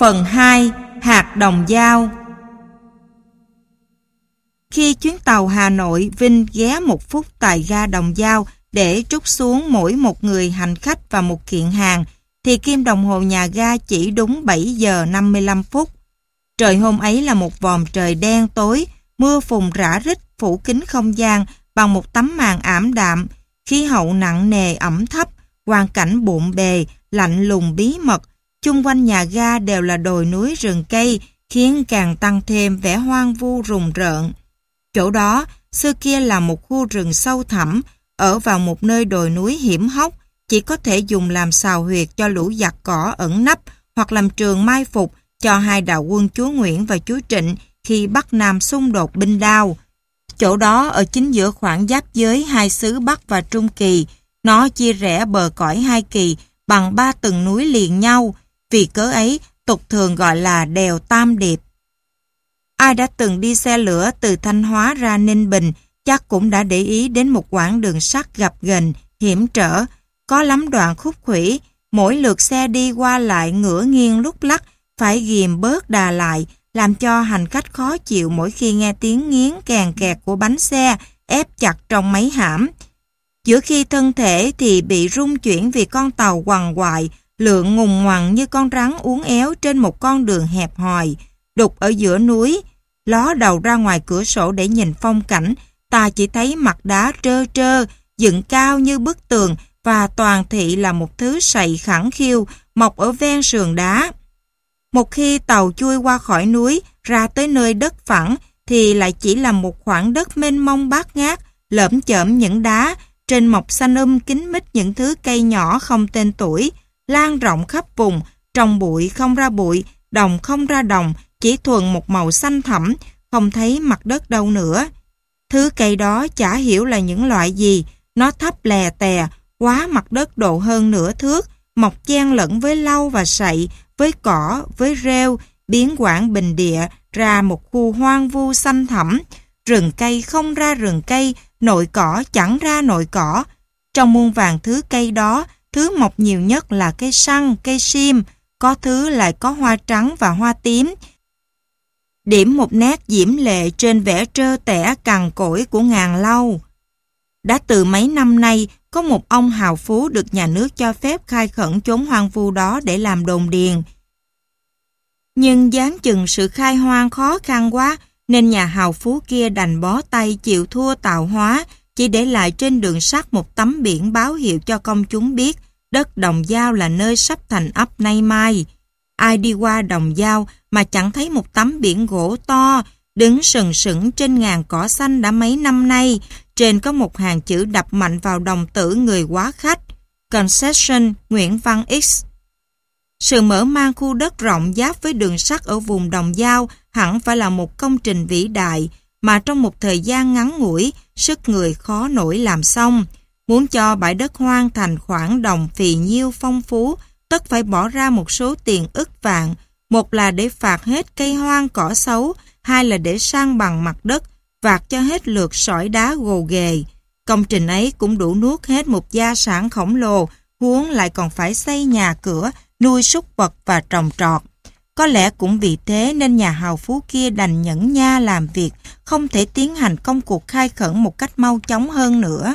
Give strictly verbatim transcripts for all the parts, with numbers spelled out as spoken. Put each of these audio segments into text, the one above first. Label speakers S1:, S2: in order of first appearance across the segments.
S1: Phần hai. Hạt đồng dao. Khi chuyến tàu Hà Nội Vinh ghé một phút tại ga Đồng Dao để trút xuống mỗi một người hành khách và một kiện hàng, thì kim đồng hồ nhà ga chỉ đúng bảy giờ năm mươi lăm phút. Trời hôm ấy là một vòm trời đen tối, mưa phùn rã rít phủ kín không gian bằng một tấm màn ảm đạm, khí hậu nặng nề ẩm thấp, hoàn cảnh bộn bề, lạnh lùng bí mật. Chung quanh nhà ga đều là đồi núi rừng cây, khiến càng tăng thêm vẻ hoang vu rùng rợn. Chỗ đó, xưa kia là một khu rừng sâu thẳm, ở vào một nơi đồi núi hiểm hóc, chỉ có thể dùng làm sào huyệt cho lũ giặc cỏ ẩn nấp hoặc làm trường mai phục cho hai đạo quân chúa Nguyễn và chúa Trịnh khi Bắc Nam xung đột binh đao. Chỗ đó ở chính giữa khoảng giáp giới hai xứ Bắc và Trung Kỳ, nó chia rẽ bờ cõi hai kỳ bằng ba tầng núi liền nhau, vì cớ ấy tục thường gọi là đèo Tam Điệp. Ai đã từng đi xe lửa từ Thanh Hóa ra Ninh Bình chắc cũng đã để ý đến một quãng đường sắt gập ghềnh, hiểm trở, có lắm đoạn khúc khuỷu, mỗi lượt xe đi qua lại ngửa nghiêng lúc lắc, phải ghìm bớt đà lại, làm cho hành khách khó chịu mỗi khi nghe tiếng nghiến kèn kẹt của bánh xe ép chặt trong máy hãm. Giữa khi thân thể thì bị rung chuyển vì con tàu quằn quại, lượn ngùng ngoằn như con rắn uốn éo trên một con đường hẹp hòi, đục ở giữa núi. Ló đầu ra ngoài cửa sổ để nhìn phong cảnh, ta chỉ thấy mặt đá trơ trơ, dựng cao như bức tường và toàn thị là một thứ sậy khẳng khiu mọc ở ven sườn đá. Một khi tàu chui qua khỏi núi ra tới nơi đất phẳng thì lại chỉ là một khoảng đất mênh mông bát ngát, lởm chởm những đá, trên mọc xanh um kín mít những thứ cây nhỏ không tên tuổi, lan rộng khắp vùng, trồng bụi không ra bụi, đồng không ra đồng, chỉ thuần một màu xanh thẳm, không thấy mặt đất đâu nữa. Thứ cây đó chả hiểu là những loại gì, nó thấp lè tè, quá mặt đất độ hơn nửa thước, mọc chen lẫn với lau và sậy, với cỏ, với rêu, biến quảng bình địa ra một khu hoang vu xanh thẳm, rừng cây không ra rừng cây, nội cỏ chẳng ra nội cỏ. Trong muôn vàng thứ cây đó, thứ mọc nhiều nhất là cây săn, cây sim, có thứ lại có hoa trắng và hoa tím, điểm một nét diễm lệ trên vẻ trơ tẻ cằn cỗi của ngàn lâu. Đã từ mấy năm nay, có một ông hào phú được nhà nước cho phép khai khẩn chốn hoang vu đó để làm đồn điền. Nhưng giáng chừng sự khai hoang khó khăn quá, nên nhà hào phú kia đành bó tay chịu thua tạo hóa, chỉ để lại trên đường sắt một tấm biển báo hiệu cho công chúng biết đất Đồng Dao là nơi sắp thành ấp nay mai. Ai đi qua Đồng Dao mà chẳng thấy một tấm biển gỗ to, đứng sừng sững trên ngàn cỏ xanh đã mấy năm nay, trên có một hàng chữ đập mạnh vào đồng tử người quá khách: Concession Nguyễn Văn X. Sự mở mang khu đất rộng giáp với đường sắt ở vùng Đồng Dao hẳn phải là một công trình vĩ đại, mà trong một thời gian ngắn ngủi, sức người khó nổi làm xong. Muốn cho bãi đất hoang thành khoảng đồng phì nhiêu phong phú, tất phải bỏ ra một số tiền ức vạn, một là để phạt hết cây hoang cỏ xấu, hai là để san bằng mặt đất, vạt cho hết lượt sỏi đá gồ ghề. Công trình ấy cũng đủ nuốt hết một gia sản khổng lồ, huống lại còn phải xây nhà cửa, nuôi súc vật và trồng trọt. Có lẽ cũng vì thế nên nhà hào phú kia đành nhẫn nha làm việc, không thể tiến hành công cuộc khai khẩn một cách mau chóng hơn nữa.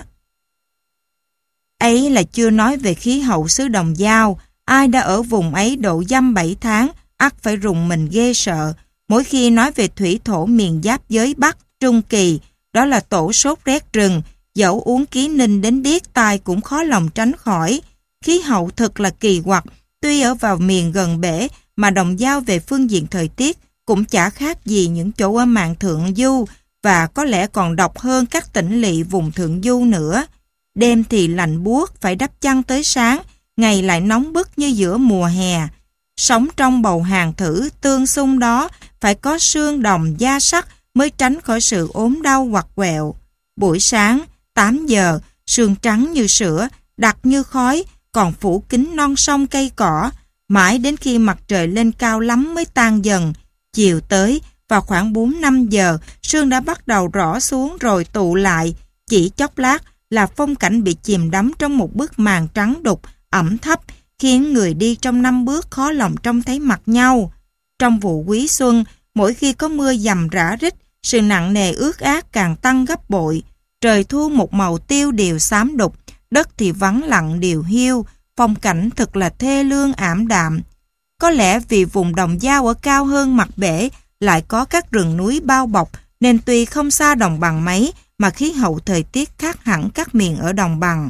S1: Ấy là chưa nói về khí hậu xứ Đồng Dao. Ai đã ở vùng ấy độ dăm bảy tháng, ắt phải rùng mình ghê sợ. Mỗi khi nói về thủy thổ miền giáp giới Bắc, Trung Kỳ, đó là tổ sốt rét rừng, dẫu uống ký ninh đến điếc tai cũng khó lòng tránh khỏi. Khí hậu thật là kỳ quặc, tuy ở vào miền gần bể, mà Đồng Dao về phương diện thời tiết cũng chả khác gì những chỗ ở mạn thượng du, và có lẽ còn độc hơn các tỉnh lỵ vùng thượng du nữa. Đêm thì lạnh buốt phải đắp chăn tới sáng, ngày lại nóng bức như giữa mùa hè. Sống trong bầu hàng thử tương xung đó, phải có xương đồng da sắt mới tránh khỏi sự ốm đau quặt quẹo. Buổi sáng, tám giờ, sương trắng như sữa, đặc như khói, còn phủ kín non sông cây cỏ, mãi đến khi mặt trời lên cao lắm mới tan dần. Chiều tới, vào khoảng bốn năm giờ, sương đã bắt đầu rỏ xuống rồi tụ lại. Chỉ chốc lát là phong cảnh bị chìm đắm trong một bức màn trắng đục, ẩm thấp, khiến người đi trong năm bước khó lòng trông thấy mặt nhau. Trong vụ quý xuân, mỗi khi có mưa dầm rã rít, sự nặng nề ướt át càng tăng gấp bội. Trời thu một màu tiêu điều xám đục, đất thì vắng lặng điều hiu, phong cảnh thật là thê lương ảm đạm. Có lẽ vì vùng Đồng Dao ở cao hơn mặt bể, lại có các rừng núi bao bọc, nên tuy không xa đồng bằng mấy, mà khí hậu thời tiết khác hẳn các miền ở đồng bằng.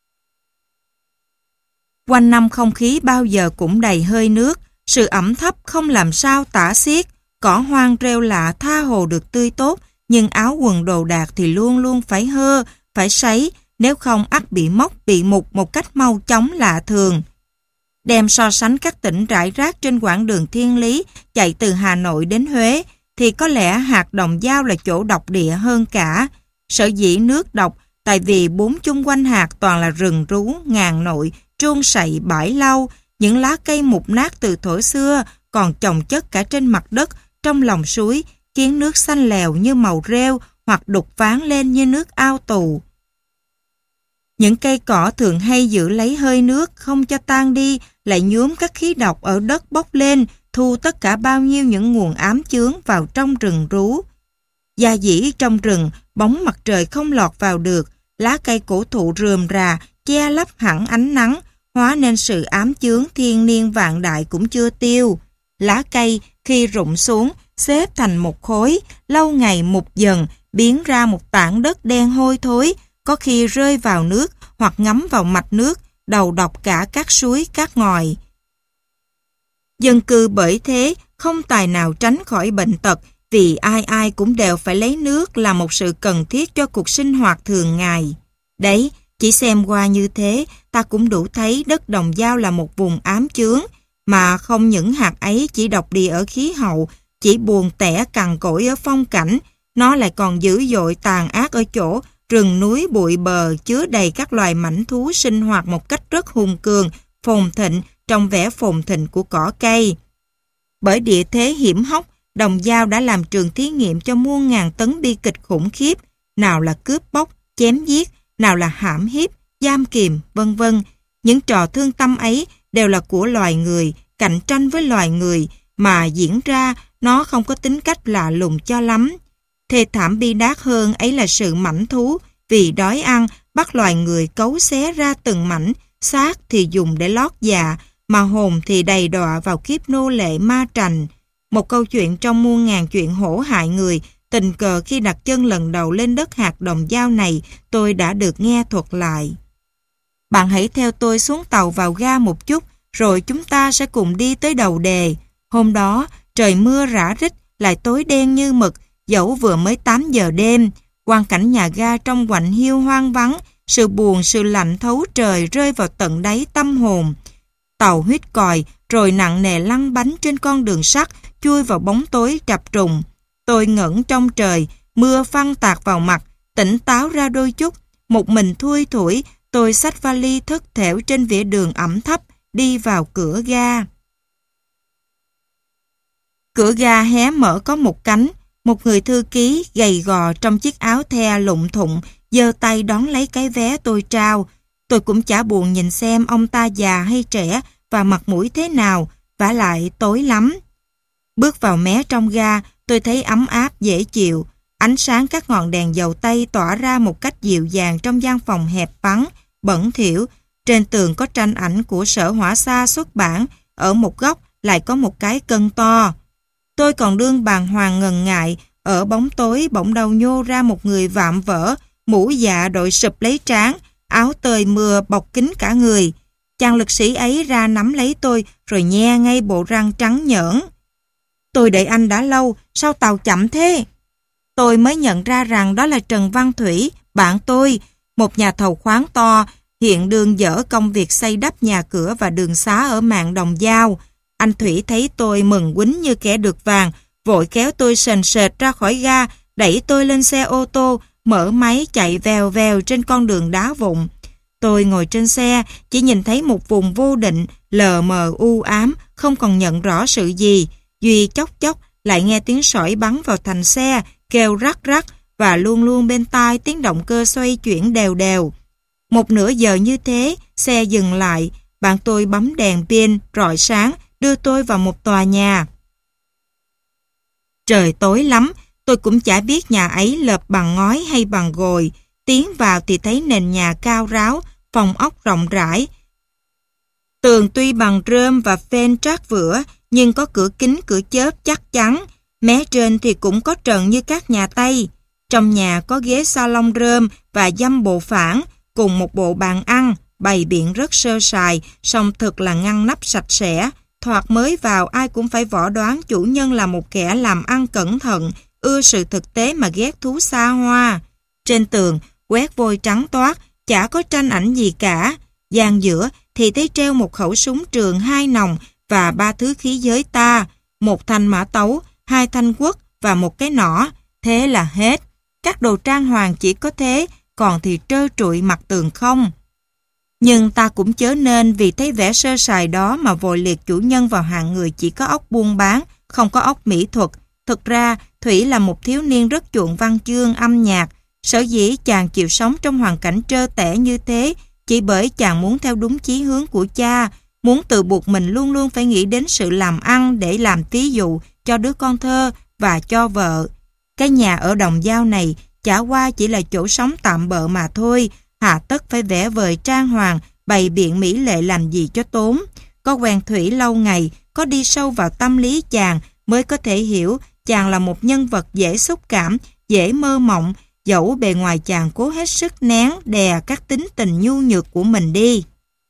S1: Quanh năm không khí bao giờ cũng đầy hơi nước, sự ẩm thấp không làm sao tả xiết, cỏ hoang rêu lạ tha hồ được tươi tốt, nhưng áo quần đồ đạc thì luôn luôn phải hơ, phải sấy, nếu không ắt bị mốc, bị mục một cách mau chóng lạ thường. Đem so sánh các tỉnh rải rác trên quãng đường thiên lý chạy từ Hà Nội đến Huế, thì có lẽ hạt Đồng Dao là chỗ độc địa hơn cả. Sở dĩ nước độc, tại vì bốn chung quanh hạt toàn là rừng rú, ngàn nội, truông sậy, bãi lau, những lá cây mục nát từ thuở xưa còn chồng chất cả trên mặt đất, trong lòng suối, khiến nước xanh lèo như màu rêu hoặc đục ván lên như nước ao tù. Những cây cỏ thường hay giữ lấy hơi nước không cho tan đi, lại nhuốm các khí độc ở đất bốc lên, thu tất cả bao nhiêu những nguồn ám chướng vào trong rừng rú. Gia dĩ trong rừng, bóng mặt trời không lọt vào được, lá cây cổ thụ rườm rà, che lấp hẳn ánh nắng, hóa nên sự ám chướng thiên niên vạn đại cũng chưa tiêu. Lá cây khi rụng xuống, xếp thành một khối, lâu ngày mục dần, biến ra một tảng đất đen hôi thối, có khi rơi vào nước hoặc ngấm vào mạch nước, đầu độc cả các suối, các ngòi. Dân cư bởi thế không tài nào tránh khỏi bệnh tật, vì ai ai cũng đều phải lấy nước là một sự cần thiết cho cuộc sinh hoạt thường ngày. Đấy, chỉ xem qua như thế, ta cũng đủ thấy đất Đồng Dao là một vùng ám chướng, mà không những hạt ấy chỉ độc địa ở khí hậu, chỉ buồn tẻ cằn cỗi ở phong cảnh, nó lại còn dữ dội tàn ác ở chỗ rừng núi bụi bờ chứa đầy các loài mãnh thú sinh hoạt một cách rất hùng cường, phồn thịnh trong vẻ phồn thịnh của cỏ cây. Bởi địa thế hiểm hóc, Đồng Dao đã làm trường thí nghiệm cho muôn ngàn tấn bi kịch khủng khiếp, nào là cướp bóc, chém giết, nào là hãm hiếp, giam kìm, vân vân. Những trò thương tâm ấy đều là của loài người, cạnh tranh với loài người, mà diễn ra nó không có tính cách lạ lùng cho lắm. Thê thảm bi đát hơn ấy là sự mãnh thú, vì đói ăn, bắt loài người cấu xé ra từng mảnh, xác thì dùng để lót dạ, mà hồn thì đầy đọa vào kiếp nô lệ ma trành. Một câu chuyện trong muôn ngàn chuyện hổ hại người, tình cờ khi đặt chân lần đầu lên đất hạt Đồng Dao này, tôi đã được nghe thuật lại. Bạn hãy theo tôi xuống tàu vào ga một chút, rồi chúng ta sẽ cùng đi tới đầu đề. Hôm đó, trời mưa rã rít, lại tối đen như mực, dẫu vừa mới tám giờ đêm. Quang cảnh nhà ga trong quạnh hiu hoang vắng, sự buồn, sự lạnh thấu trời rơi vào tận đáy tâm hồn. Tàu huýt còi, rồi nặng nề lăn bánh trên con đường sắt, chui vào bóng tối trập trùng. Tôi ngẩn trong trời, mưa phăng tạt vào mặt, tỉnh táo ra đôi chút. Một mình thui thủi, tôi xách vali thất thểu trên vỉa đường ẩm thấp, đi vào cửa ga. Cửa ga hé mở có một cánh, một người thư ký gầy gò trong chiếc áo the lụng thụng, giơ tay đón lấy cái vé tôi trao. Tôi cũng chả buồn nhìn xem ông ta già hay trẻ và mặt mũi thế nào, vả lại tối lắm. Bước vào mé trong ga, tôi thấy ấm áp dễ chịu. Ánh sáng các ngọn đèn dầu tây tỏa ra một cách dịu dàng trong gian phòng hẹp vắng, bẩn thỉu. Trên tường có tranh ảnh của Sở Hỏa Xa xuất bản, ở một góc lại có một cái cân to. Tôi còn đương bàng hoàng ngần ngại, ở bóng tối bỗng đầu nhô ra một người vạm vỡ, mũ dạ đội sụp lấy trán, áo tơi mưa bọc kín cả người. Chàng lực sĩ ấy ra nắm lấy tôi rồi nhe ngay bộ răng trắng nhởn. Tôi đợi anh đã lâu, sao tàu chậm thế? Tôi mới nhận ra rằng đó là Trần Văn Thủy, bạn tôi, một nhà thầu khoáng to, hiện đương dở công việc xây đắp nhà cửa và đường xá ở mạn Đồng Dao. Anh Thủy thấy tôi mừng quýnh như kẻ được vàng, vội kéo tôi sền sệt ra khỏi ga, đẩy tôi lên xe ô tô, mở máy chạy vèo vèo trên con đường đá vụn. Tôi ngồi trên xe, chỉ nhìn thấy một vùng vô định, lờ mờ u ám, không còn nhận rõ sự gì. Duy chốc chốc lại nghe tiếng sỏi bắn vào thành xe, kêu rắc rắc, và luôn luôn bên tai tiếng động cơ xoay chuyển đều đều. Một nửa giờ như thế, xe dừng lại, bạn tôi bấm đèn pin, rọi sáng, đưa tôi vào một tòa nhà. Trời tối lắm, tôi cũng chả biết nhà ấy lợp bằng ngói hay bằng gồi. Tiến vào thì thấy nền nhà cao ráo, phòng ốc rộng rãi. Tường tuy bằng rơm và phên trát vữa, nhưng có cửa kính cửa chớp chắc chắn. Mé trên thì cũng có trần như các nhà Tây. Trong nhà có ghế salon rơm và dăm bộ phản, cùng một bộ bàn ăn, bày biện rất sơ sài, song thực là ngăn nắp sạch sẽ. Thoạt mới vào ai cũng phải võ đoán chủ nhân là một kẻ làm ăn cẩn thận, ưa sự thực tế mà ghét thú xa hoa. Trên tường, quét vôi trắng toát, chả có tranh ảnh gì cả. Gian giữa thì thấy treo một khẩu súng trường hai nòng và ba thứ khí giới ta, một thanh mã tấu, hai thanh quất và một cái nỏ. Thế là hết. Các đồ trang hoàng chỉ có thế, còn thì trơ trụi mặt tường không. Nhưng ta cũng chớ nên vì thấy vẻ sơ sài đó mà vội liệt chủ nhân vào hạng người chỉ có óc buôn bán, không có óc mỹ thuật. Thực ra, Thủy là một thiếu niên rất chuộng văn chương, âm nhạc. Sở dĩ chàng chịu sống trong hoàn cảnh trơ tẻ như thế chỉ bởi chàng muốn theo đúng chí hướng của cha, muốn tự buộc mình luôn luôn phải nghĩ đến sự làm ăn để làm ví dụ cho đứa con thơ và cho vợ. Cái nhà ở Đồng Dao này chả qua chỉ là chỗ sống tạm bợ mà thôi, hà tất phải vẽ vời trang hoàng, bày biện mỹ lệ làm gì cho tốn. Có quen Thủy lâu ngày, có đi sâu vào tâm lý chàng mới có thể hiểu chàng là một nhân vật dễ xúc cảm, dễ mơ mộng, dẫu bề ngoài chàng cố hết sức nén đè các tính tình nhu nhược của mình đi.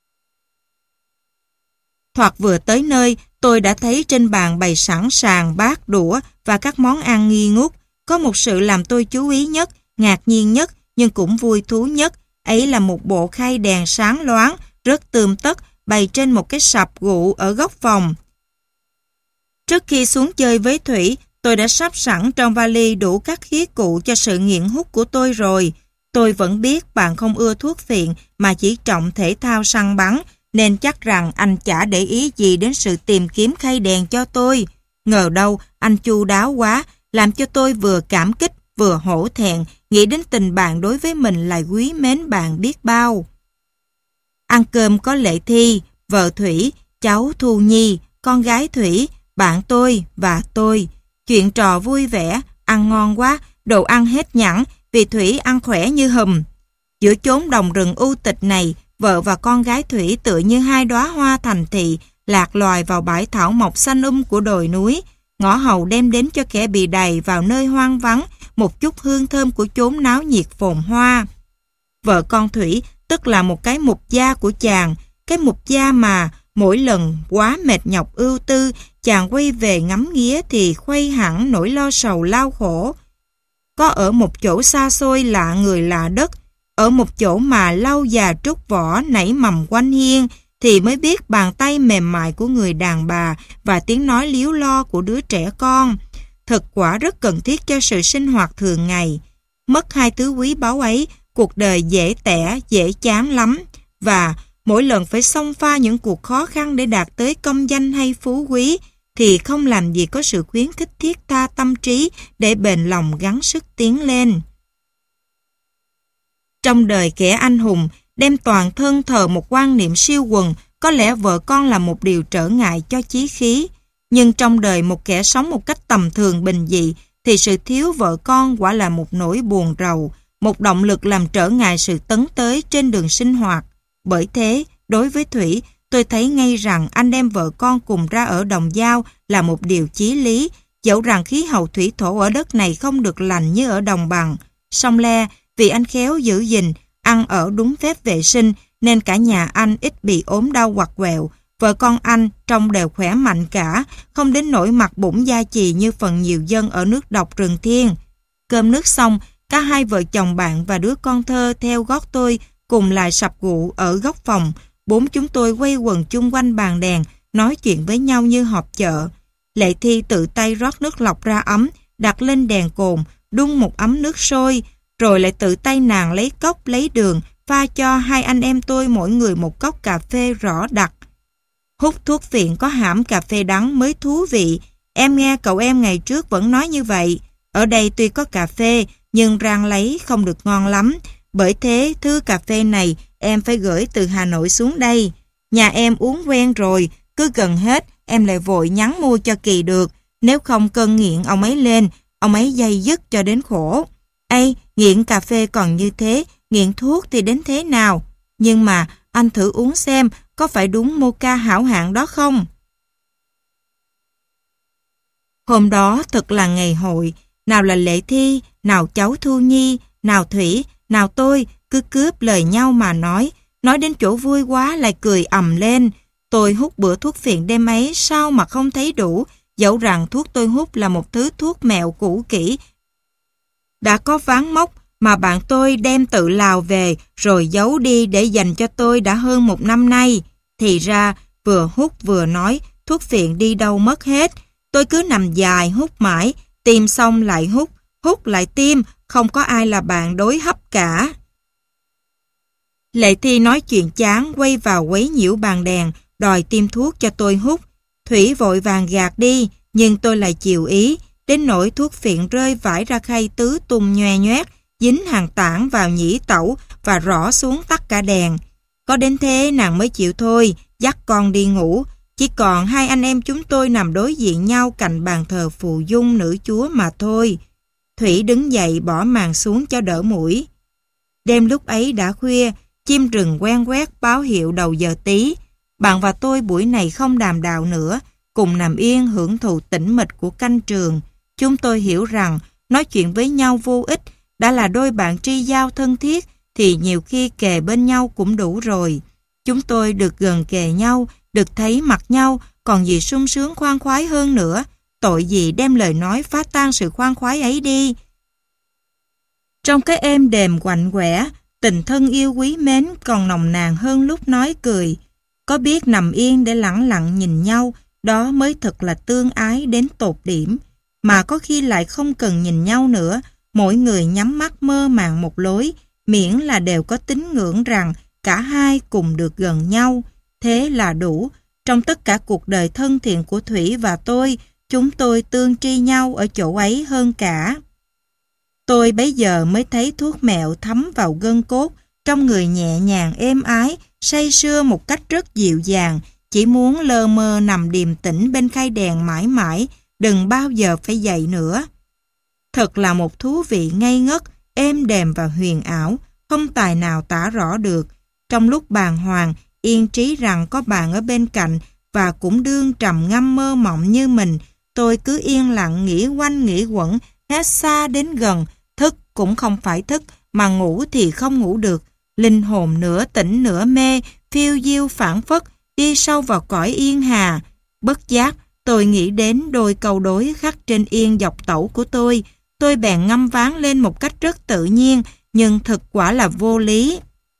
S1: Thoạt vừa tới nơi, tôi đã thấy trên bàn bày sẵn sàng bát đũa và các món ăn nghi ngút. Có một sự làm tôi chú ý nhất, ngạc nhiên nhất, nhưng cũng vui thú nhất. Ấy là một bộ khay đèn sáng loáng, rất tươm tất, bày trên một cái sập gụ ở góc phòng. Trước khi xuống chơi với Thủy, tôi đã sắp sẵn trong vali đủ các khí cụ cho sự nghiện hút của tôi rồi. Tôi vẫn biết bạn không ưa thuốc phiện mà chỉ trọng thể thao săn bắn, nên chắc rằng anh chả để ý gì đến sự tìm kiếm khay đèn cho tôi. Ngờ đâu anh chu đáo quá, làm cho tôi vừa cảm kích vừa hổ thẹn, nghĩ đến tình bạn đối với mình lại quý mến bạn biết bao. Ăn cơm có Lệ Thi, vợ Thủy, cháu Thu Nhi, con gái Thủy, bạn tôi và tôi. Chuyện trò vui vẻ, ăn ngon quá, đồ ăn hết nhẵn vì Thủy ăn khỏe như hùm. Giữa chốn đồng rừng u tịch này, vợ và con gái Thủy tựa như hai đóa hoa thành thị, lạc loài vào bãi thảo mộc xanh um của đồi núi. Ngõ hầu đem đến cho kẻ bị đầy vào nơi hoang vắng một chút hương thơm của chốn náo nhiệt phồn hoa. Vợ con Thủy tức là một cái mục gia của chàng, cái mục gia mà mỗi lần quá mệt nhọc ưu tư, chàng quay về ngắm nghía thì khuây hẳn nỗi lo sầu lao khổ. Có ở một chỗ xa xôi lạ người lạ đất, ở một chỗ mà lau già trút vỏ nảy mầm quanh hiên, thì mới biết bàn tay mềm mại của người đàn bà và tiếng nói líu lo của đứa trẻ con. Thật quả rất cần thiết cho sự sinh hoạt thường ngày. Mất hai thứ quý báu ấy, cuộc đời dễ tẻ, dễ chán lắm. Và mỗi lần phải xông pha những cuộc khó khăn để đạt tới công danh hay phú quý, thì không làm gì có sự khuyến khích thiết tha tâm trí để bền lòng gắng sức tiến lên. Trong đời kẻ anh hùng, đem toàn thân thờ một quan niệm siêu quần, có lẽ vợ con là một điều trở ngại cho chí khí. Nhưng trong đời một kẻ sống một cách tầm thường bình dị, thì sự thiếu vợ con quả là một nỗi buồn rầu, một động lực làm trở ngại sự tấn tới trên đường sinh hoạt. Bởi thế, đối với Thủy, tôi thấy ngay rằng anh đem vợ con cùng ra ở Đồng Dao là một điều chí lý, dẫu rằng khí hậu thủy thổ ở đất này không được lành như ở đồng bằng. Song le, vì anh khéo giữ gìn, ăn ở đúng phép vệ sinh, nên cả nhà anh ít bị ốm đau hoặc quẹo. Vợ con anh trông đều khỏe mạnh cả, không đến nỗi mặt bụng da chì như phần nhiều dân ở nước độc rừng thiên. Cơm nước xong, cả hai vợ chồng bạn và đứa con thơ theo gót tôi cùng lại sập gụ ở góc phòng. Bốn chúng tôi quay quần chung quanh bàn đèn, nói chuyện với nhau như họp chợ. Lệ Thi tự tay rót nước lọc ra ấm, đặt lên đèn cồn, đun một ấm nước sôi, rồi lại tự tay nàng lấy cốc lấy đường, pha cho hai anh em tôi mỗi người một cốc cà phê rõ đặc. Hút thuốc phiện có hãm cà phê đắng mới thú vị. Em nghe cậu em ngày trước vẫn nói như vậy. Ở đây tuy có cà phê, nhưng rang lấy không được ngon lắm. Bởi thế, thứ cà phê này em phải gửi từ Hà Nội xuống đây. Nhà em uống quen rồi, cứ gần hết, em lại vội nhắn mua cho kỳ được. Nếu không cơn nghiện ông ấy lên, ông ấy day dứt cho đến khổ. Ây, nghiện cà phê còn như thế, nghiện thuốc thì đến thế nào? Nhưng mà anh thử uống xem, có phải đúng mocha hảo hạng đó không? Hôm đó thật là ngày hội, nào là Lệ Thi, nào cháu Thu Nhi, nào Thủy, nào tôi, cứ cướp lời nhau mà nói, nói đến chỗ vui quá lại cười ầm lên. Tôi hút bữa thuốc phiện đêm ấy sao mà không thấy đủ, dẫu rằng thuốc tôi hút là một thứ thuốc mẹo cũ kỹ, đã có ván mốc mà bạn tôi đem tự lào về rồi giấu đi để dành cho tôi đã hơn một năm nay. Thì ra, vừa hút vừa nói, thuốc phiện đi đâu mất hết. Tôi cứ nằm dài hút mãi, tìm xong lại hút, hút lại tiêm, không có ai là bạn đối hấp cả. Lệ Thi nói chuyện chán, quay vào quấy nhiễu bàn đèn, đòi tiêm thuốc cho tôi hút. Thủy vội vàng gạt đi, nhưng tôi lại chiều ý, đến nỗi thuốc phiện rơi vãi ra khay tứ tung nhoe nhoét, dính hàng tảng vào nhĩ tẩu và rõ xuống tắt cả đèn. Có đến thế nàng mới chịu thôi, dắt con đi ngủ. Chỉ còn hai anh em chúng tôi nằm đối diện nhau cạnh bàn thờ phù dung nữ chúa mà thôi. Thủy đứng dậy bỏ màn xuống cho đỡ mũi. Đêm lúc ấy đã khuya, chim rừng quen quét báo hiệu đầu giờ tí. Bạn và tôi buổi này không đàm đạo nữa, cùng nằm yên hưởng thụ tĩnh mịch của canh trường. Chúng tôi hiểu rằng nói chuyện với nhau vô ích, đã là đôi bạn tri giao thân thiết thì nhiều khi kề bên nhau cũng đủ rồi. Chúng tôi được gần kề nhau, được thấy mặt nhau, còn gì sung sướng khoan khoái hơn nữa. Tội gì đem lời nói phá tan sự khoan khoái ấy đi. Trong cái êm đềm quạnh quẻ, tình thân yêu quý mến còn nồng nàn hơn lúc nói cười. Có biết nằm yên để lẳng lặng nhìn nhau, đó mới thật là tương ái đến tột điểm. Mà có khi lại không cần nhìn nhau nữa, mỗi người nhắm mắt mơ màng một lối, miễn là đều có tín ngưỡng rằng cả hai cùng được gần nhau. Thế là đủ. Trong tất cả cuộc đời thân thiện của Thủy và tôi, chúng tôi tương tri nhau ở chỗ ấy hơn cả. Tôi bấy giờ mới thấy thuốc mẹo thấm vào gân cốt, trong người nhẹ nhàng êm ái, say sưa một cách rất dịu dàng, chỉ muốn lơ mơ nằm điềm tĩnh bên khay đèn mãi mãi, đừng bao giờ phải dậy nữa. Thật là một thú vị ngây ngất, êm đềm và huyền ảo, không tài nào tả rõ được. Trong lúc bàng hoàng, yên trí rằng có bạn ở bên cạnh và cũng đương trầm ngâm mơ mộng như mình, tôi cứ yên lặng nghĩ quanh nghĩ quẩn, hết xa đến gần, thức cũng không phải thức, mà ngủ thì không ngủ được. Linh hồn nửa tỉnh nửa mê, phiêu diêu phảng phất, đi sâu vào cõi yên hà. Bất giác, tôi nghĩ đến đôi câu đối khắc trên yên dọc tẩu của tôi. Tôi bèn ngâm ván lên một cách rất tự nhiên, nhưng thực quả là vô lý.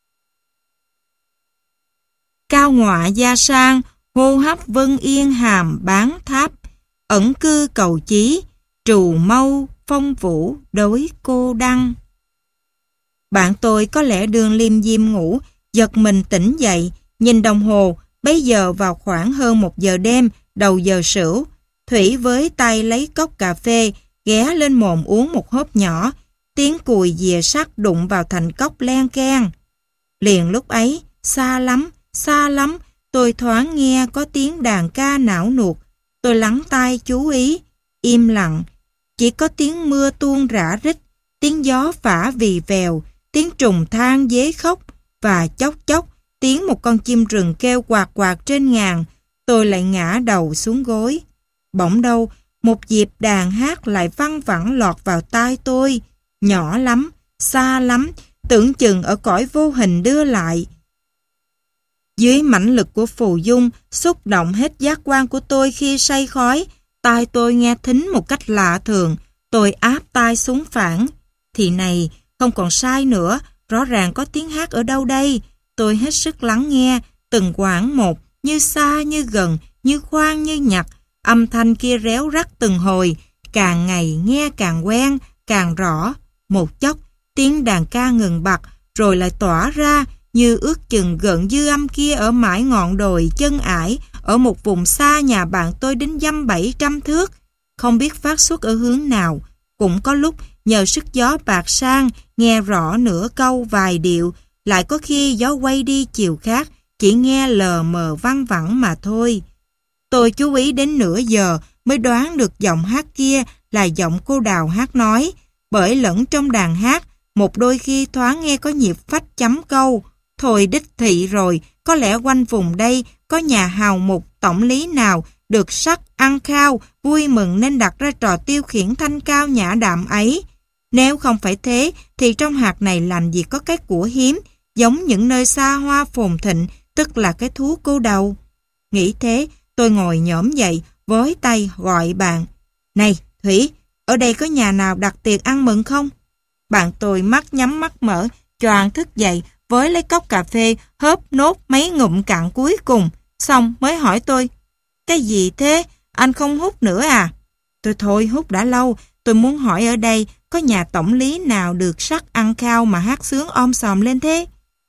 S1: Cao ngọa gia sang, hô hấp vân yên hàm bán tháp, ẩn cư cầu chí, trù mâu, phong vũ, đối cô đăng. Bạn tôi có lẽ đường liêm diêm ngủ, giật mình tỉnh dậy, nhìn đồng hồ, bấy giờ vào khoảng hơn một giờ đêm, đầu giờ sửu. Thủy với tay lấy cốc cà phê, ghé lên mồm uống một hớp nhỏ, tiếng cùi dìa sắt đụng vào thành cốc len keng. Liền lúc ấy, xa lắm, xa lắm, tôi thoáng nghe có tiếng đàn ca não nuột. Tôi lắng tai chú ý, im lặng, chỉ có tiếng mưa tuôn rã rít, tiếng gió phả vì vèo, tiếng trùng than dế khóc, và chốc chốc tiếng một con chim rừng kêu quạt quạt trên ngàn. Tôi lại ngã đầu xuống gối. Bỗng đâu, một dịp đàn hát lại văng vẳng lọt vào tai tôi, nhỏ lắm, xa lắm, tưởng chừng ở cõi vô hình đưa lại. Dưới mãnh lực của phù dung, xúc động hết giác quan của tôi khi say khói, tai tôi nghe thính một cách lạ thường. Tôi áp tai xuống phản. Thì này, không còn sai nữa, rõ ràng có tiếng hát ở đâu đây. Tôi hết sức lắng nghe, từng quãng một, như xa như gần, như khoan như nhặt. Âm thanh kia réo rắt từng hồi, càng ngày nghe càng quen, càng rõ. Một chốc, tiếng đàn ca ngừng bặt, rồi lại tỏa ra, như ước chừng gợn dư âm kia ở mãi ngọn đồi chân ải, ở một vùng xa nhà bạn tôi đến dăm bảy trăm thước. Không biết phát xuất ở hướng nào. Cũng có lúc nhờ sức gió bạc sang, nghe rõ nửa câu vài điệu, lại có khi gió quay đi chiều khác, chỉ nghe lờ mờ văng vẳng mà thôi. Tôi chú ý đến nửa giờ, mới đoán được giọng hát kia là giọng cô Đào hát nói, bởi lẫn trong đàn hát, một đôi khi thoáng nghe có nhịp phách chấm câu. Thôi đích thị rồi, có lẽ quanh vùng đây có nhà hào mục tổng lý nào được sắc ăn khao, vui mừng nên đặt ra trò tiêu khiển thanh cao nhã đạm ấy. Nếu không phải thế, thì trong hạt này làm gì có cái của hiếm, giống những nơi xa hoa phồn thịnh, tức là cái thú cô Đầu. Nghĩ thế, tôi ngồi nhổm dậy, với tay gọi bạn. Này, Thủy, ở đây có nhà nào đặt tiệc ăn mừng không? Bạn tôi mắt nhắm mắt mở, choàng thức dậy, với lấy cốc cà phê, hớp nốt mấy ngụm cạn cuối cùng, xong mới hỏi tôi. Cái gì thế? Anh không hút nữa à? Tôi thôi hút đã lâu, tôi muốn hỏi ở đây có nhà tổng lý nào được sắc ăn khao mà hát sướng om sòm lên thế?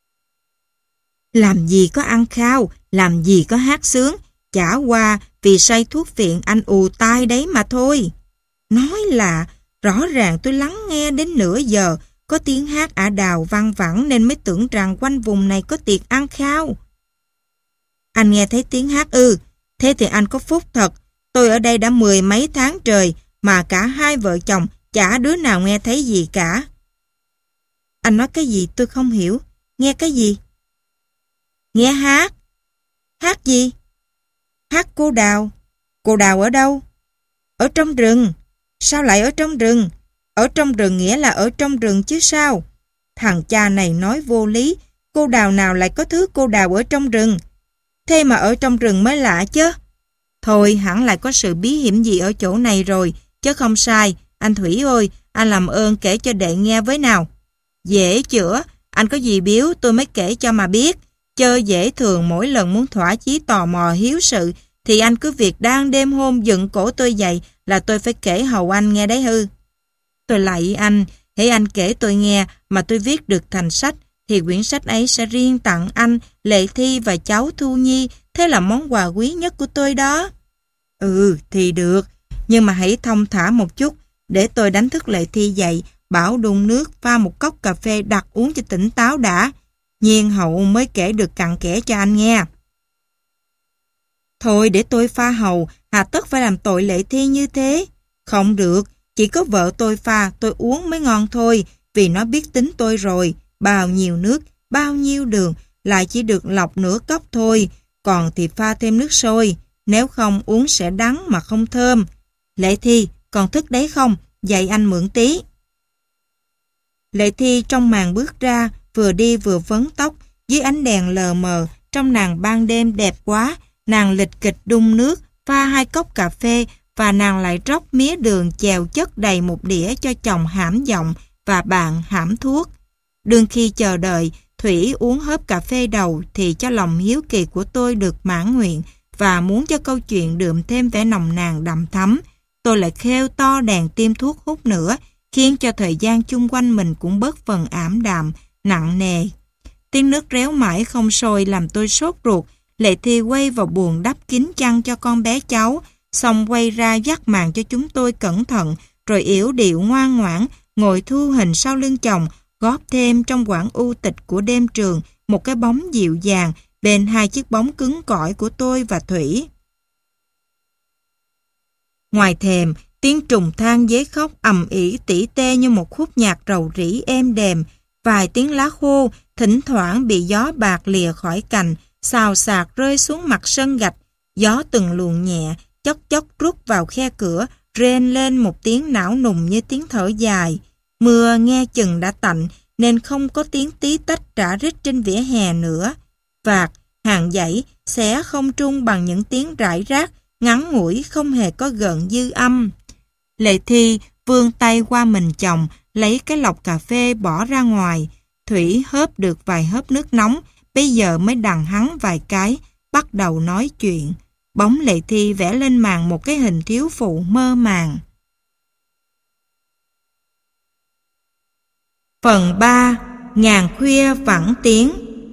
S1: Làm gì có ăn khao, làm gì có hát sướng, chả qua vì say thuốc viện anh ù tai đấy mà thôi. Nói là, rõ ràng tôi lắng nghe đến nửa giờ, có tiếng hát ả đào văng vẳng nên mới tưởng rằng quanh vùng này có tiệc ăn khao. Anh nghe thấy tiếng hát ư, thế thì anh có phúc thật, tôi ở đây đã mười mấy tháng trời mà cả hai vợ chồng chả đứa nào nghe thấy gì cả. Anh nói cái gì tôi không hiểu, nghe cái gì? Nghe hát. Hát gì? Hát cô Đào. Cô Đào ở đâu? Ở trong rừng. Sao lại ở trong rừng? Ở trong rừng nghĩa là ở trong rừng chứ sao? Thằng cha này nói vô lý, cô Đào nào lại có thứ cô Đào ở trong rừng? Thế mà ở trong rừng mới lạ chứ. Thôi hẳn lại có sự bí hiểm gì ở chỗ này rồi, chứ không sai. Anh Thủy ơi, anh làm ơn kể cho đệ nghe với nào. Dễ chữa, anh có gì biếu tôi mới kể cho mà biết. Chơi dễ thường mỗi lần muốn thỏa chí tò mò hiếu sự thì anh cứ việc đang đêm hôm dựng cổ tôi dậy là tôi phải kể hầu anh nghe đấy hư. Tôi lạy anh, hễ anh kể tôi nghe mà tôi viết được thành sách thì quyển sách ấy sẽ riêng tặng anh, Lệ Thi và cháu Thu Nhi, thế là món quà quý nhất của tôi đó. Ừ thì được, nhưng mà hãy thông thả một chút để tôi đánh thức Lệ Thi dậy, bảo đun nước pha một cốc cà phê đặt uống cho tỉnh táo đã. Nhiên hậu mới kể được cặn kẽ cho anh nghe. Thôi để tôi pha hầu, hà tất phải làm tội Lệ Thi như thế. Không được, chỉ có vợ tôi pha, tôi uống mới ngon thôi, vì nó biết tính tôi rồi. Bao nhiêu nước, bao nhiêu đường, lại chỉ được lọc nửa cốc thôi, còn thì pha thêm nước sôi, nếu không uống sẽ đắng mà không thơm. Lệ Thi, còn thức đấy không? Dạy anh mượn tí. Lệ Thi trong màn bước ra, vừa đi vừa vấn tóc, dưới ánh đèn lờ mờ, trong nàng ban đêm đẹp quá, nàng lịch kịch đun nước, pha hai cốc cà phê, và nàng lại rót mía đường chèo chất đầy một đĩa cho chồng hãm giọng và bạn hãm thuốc. Đương khi chờ đợi, Thủy uống hớp cà phê đầu thì cho lòng hiếu kỳ của tôi được mãn nguyện và muốn cho câu chuyện đượm thêm vẻ nồng nàn đậm thắm. Tôi lại khêu to đèn tiêm thuốc hút nữa, khiến cho thời gian chung quanh mình cũng bớt phần ảm đạm, nặng nề. Tiếng nước réo mãi không sôi làm tôi sốt ruột. Lệ Thi quay vào buồng đắp kín chăn cho con bé cháu, xong quay ra dắt màn cho chúng tôi cẩn thận, rồi yểu điệu ngoan ngoãn, ngồi thu hình sau lưng chồng, góp thêm trong quãng u tịch của đêm trường một cái bóng dịu dàng bên hai chiếc bóng cứng cỏi của tôi và Thủy. Ngoài thềm, tiếng trùng than dế khóc ầm ĩ tỉ tê như một khúc nhạc rầu rĩ êm đềm, vài tiếng lá khô thỉnh thoảng bị gió bạc lìa khỏi cành, xào xạc rơi xuống mặt sân gạch. Gió từng luồng nhẹ, chốc chốc rút vào khe cửa, rên lên một tiếng não nùng như tiếng thở dài. Mưa nghe chừng đã tạnh, nên không có tiếng tí tách rã rít trên vỉa hè nữa. Vạt, hàng dãy, xé không trung bằng những tiếng rải rác, ngắn ngủi không hề có gợn dư âm. Lệ Thi vươn tay qua mình chồng, lấy cái lọc cà phê bỏ ra ngoài. Thủy hớp được vài hớp nước nóng, bây giờ mới đằng hắn vài cái, bắt đầu nói chuyện. Bóng Lệ Thi vẽ lên màn một cái hình thiếu phụ mơ màng. Phần ba. Ngàn khuya vẳng tiếng.